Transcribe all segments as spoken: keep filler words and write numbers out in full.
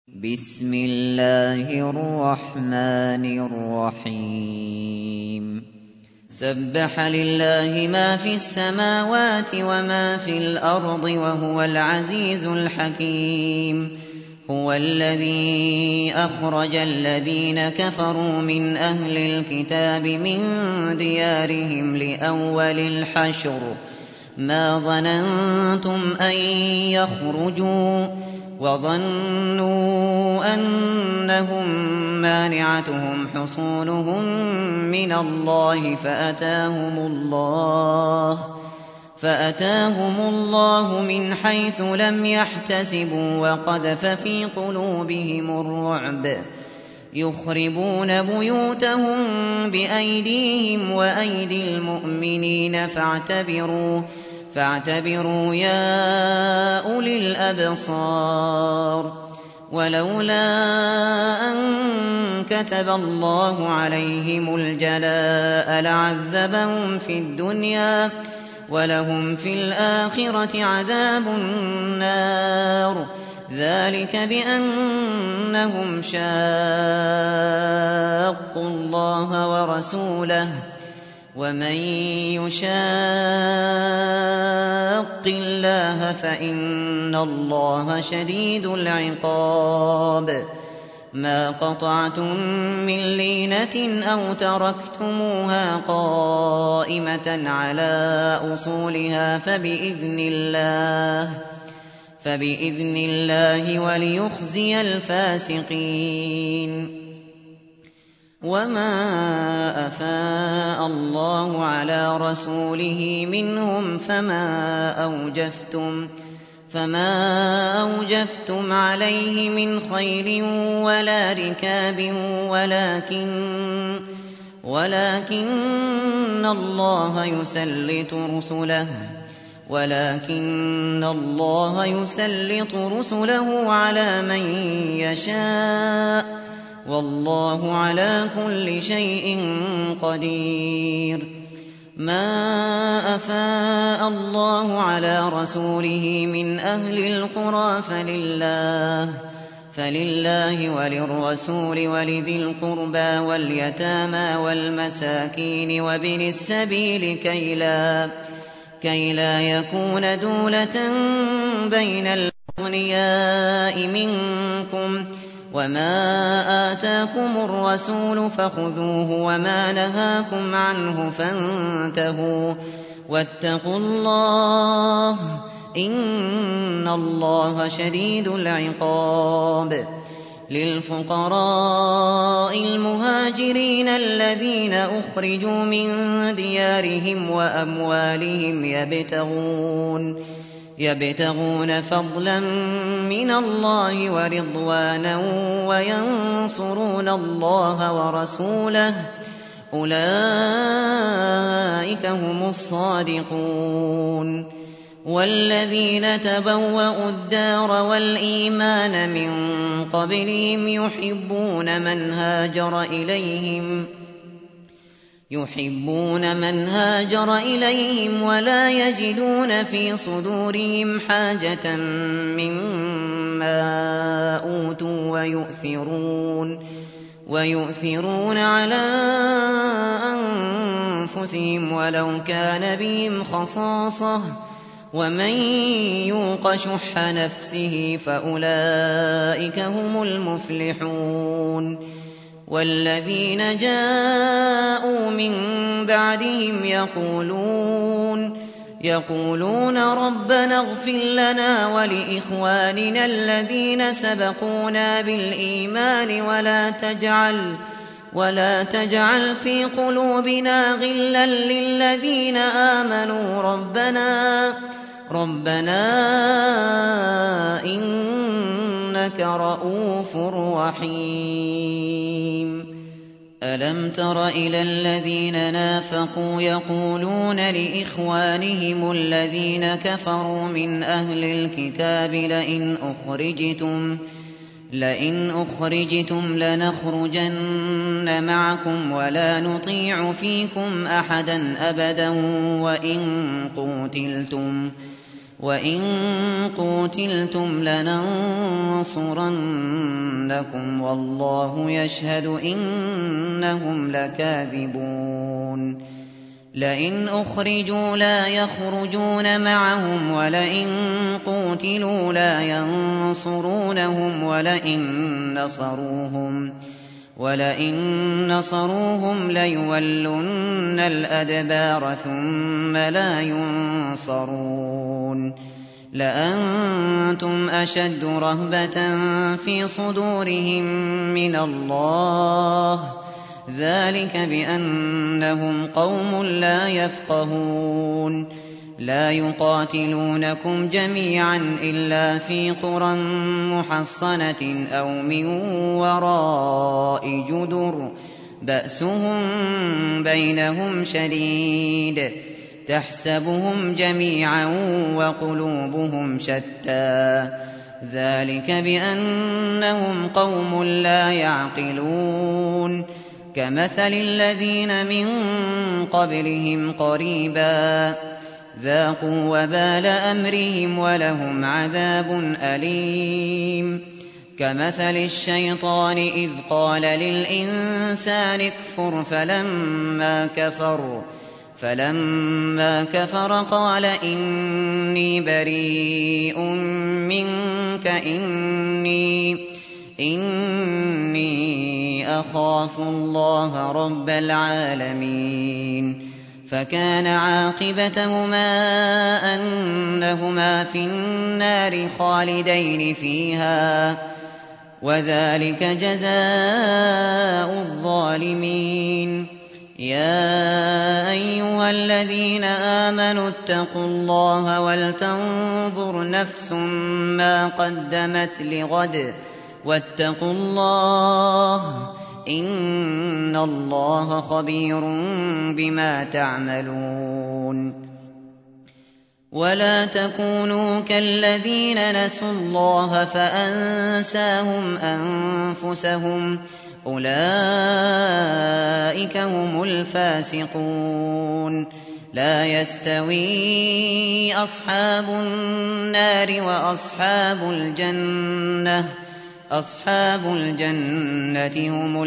بسم الله الرحمن الرحيم سبح لله ما في السماوات وما في الأرض وهو العزيز الحكيم هو الذي أخرج الذين كفروا من أهل الكتاب من ديارهم لأول الحشر ما ظننتم أن يخرجوا وظنوا أنهم مانعتهم حصونهم من الله فأتاهم الله فأتاهم الله من حيث لم يحتسبوا وقذف في قلوبهم الرعب يخربون بيوتهم بأيديهم وأيدي المؤمنين فاعتبروا فاعتبروا يا أولي الأبصار ولولا أن كتب الله عليهم الجلاء لعذبهم في الدنيا ولهم في الآخرة عذاب النار ذلك بأنهم شاقوا الله ورسوله ومن يشاق الله فإن الله شديد العقاب ما قطعتم من لينة أو تركتموها قائمة على أصولها فبإذن الله فبإذن الله وليخزي الفاسقين وما أفاء الله على رسوله منهم فما أوجفتم فما أوجفتم عليه من خيل ولا ركاب ولكن ولكن الله يسلط رسله ولكن الله يسلط رسله على من يشاء والله على كل شيء قدير ما أفاء الله على رسوله من أهل القرى فلله فلله وللرسول ولذي القربى واليتامى والمساكين وابن السبيل كي لا كي لا يكون دولة بين الأغنياء منكم وما آتاكم الرسول فخذوه وما نهاكم عنه فانتهوا واتقوا الله إن الله شديد العقاب للفقراء المهاجرين الذين أخرجوا من ديارهم وأموالهم يبتغون يبتغون فضلا من الله ورضوانا وينصرون الله ورسوله أولئك هم الصادقون والذين تبوأوا الدار والإيمان من قبلهم يحبون من هاجر إليهم يحبون من هاجر إليهم ولا يجدون في صدورهم حاجة مما أوتوا ويؤثرون ويؤثرون على أنفسهم ولو كان بهم خصاصة ومن يوق شح نفسه فأولئك هم المفلحون والذين جاءوا من بعدهم يقولون يقولون ربنا اغفر لنا ولإخواننا الذين سبقونا بالإيمان ولا تجعل ولا تجعل في قلوبنا غلا للذين آمنوا ربنا ربنا إنك رؤوف رحيم ألم تر إلى الذين نافقوا يقولون لإخوانهم الذين كفروا من أهل الكتاب لئن أخرجتم لئن أخرجتم لنخرجن معكم ولا نطيع فيكم أحدا أبدا وإن قوتلتم وَإِن قُوتِلْتُمْ لَنَنصُرَنَّكُمْ لَيَحْبَطَنَّكُمْ وَاللَّهُ يَشْهَدُ إِنَّهُمْ لَكَاذِبُونَ لئن أخرجوا لا يخرجون معهم ولئن قوتلوا لا ينصرونهم ولئن نصروهم ولئن نصروهم ليولن الأدبار ثم لا ينصرون لأنتم أشد رهبة في صدورهم من الله ذلك بأنهم قوم لا يفقهون لا يقاتلونكم جميعا إلا في قرى محصنة أو من وراء جدر بأسهم بينهم شديد تحسبهم جميعا وقلوبهم شتى ذلك بأنهم قوم لا يعقلون كمثل الذين من قبلهم قريبا ذاقوا وبال أمرهم ولهم عذاب أليم كمثل الشيطان إذ قال للإنسان اكفر فلما كفر فلما كفر قال إني بريء منك إني إني أخاف الله رب العالمين فكان عاقبتهما أنهما في النار خالدين فيها وذلك جزاء الظالمين يا أيها الذين آمنوا اتقوا الله ولتنظر نفس ما قدمت لغد واتقوا الله إن الله خبير بما تعملون ولا تكونوا كالذين نسوا الله فأنساهم أنفسهم أولئك هم الفاسقون لا يستوي أصحاب النار وأصحاب الجنة أصحاب الجنة هم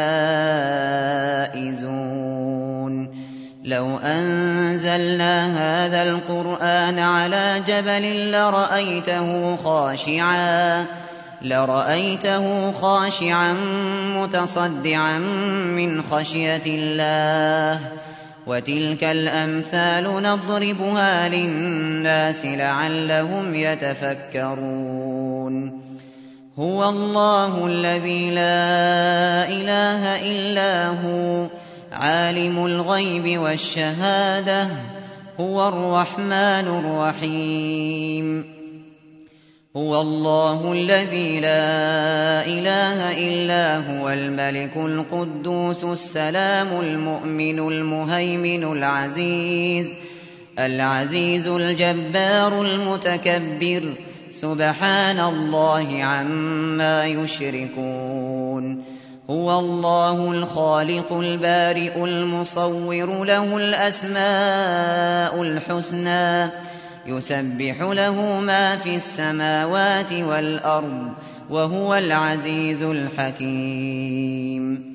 الفائزون لو أنزلنا هذا القرآن على جبل لرأيته خاشعا لرأيته خاشعا متصدعا من خشية الله وتلك الأمثال نضربها للناس لعلهم يتفكرون هو الله الذي لا إله إلا هو عالم الغيب والشهادة هو الرحمن الرحيم هو الله الذي لا إله إلا هو الملك القدوس السلام المؤمن المهيمن العزيز العزيز الجبار المتكبر سبحان الله عما يشركون هو الله الخالق البارئ المصور له الأسماء الحسنى يسبح له ما في السماوات والأرض وهو العزيز الحكيم